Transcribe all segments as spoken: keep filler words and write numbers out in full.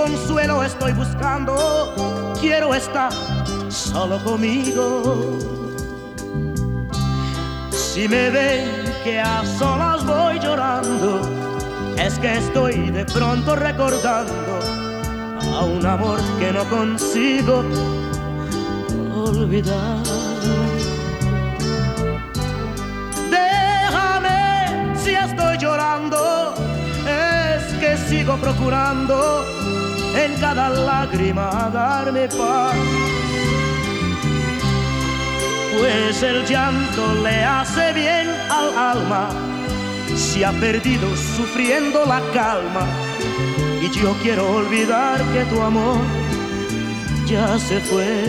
consuelo estoy buscando, quiero estar solo conmigo. Si me ven que a solas voy llorando, es que estoy de pronto recordando a un amor que no consigo olvidar. Déjame si estoy llorando, es que sigo procurando en cada lágrima darme paz. Pues el llanto le hace bien al alma, se ha perdido sufriendo la calma. Y yo quiero olvidar que tu amor ya se fue.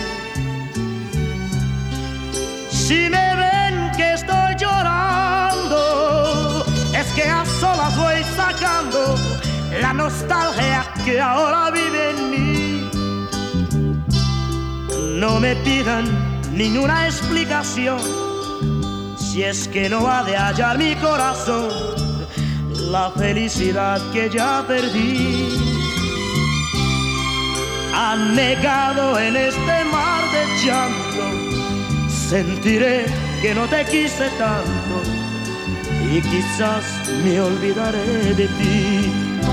Si me ven que estoy llorando, es que a solas voy sacando la nostalgia que ahora vive en mí. No me pidan ninguna explicación, si es que no ha de hallar mi corazón la felicidad que ya perdí. Anegado en este mar de llanto, sentiré que no te quise tanto y quizás me olvidaré de ti.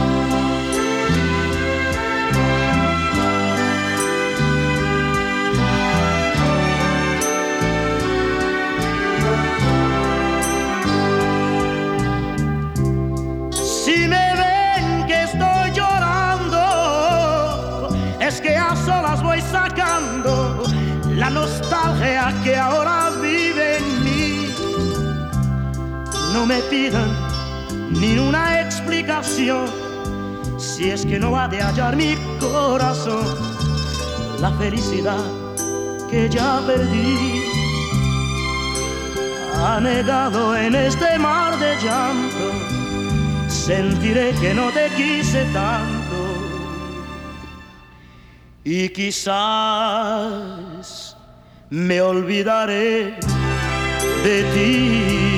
Si me ven que estoy llorando, es que a solas voy sacando la nostalgia que ahora vive en mí. No me pidan ni una explicación, si es que no ha de hallar mi corazón la felicidad que ya perdí. Anegado en este mar de llanto, sentiré que no te quise tanto y quizás me olvidaré de ti.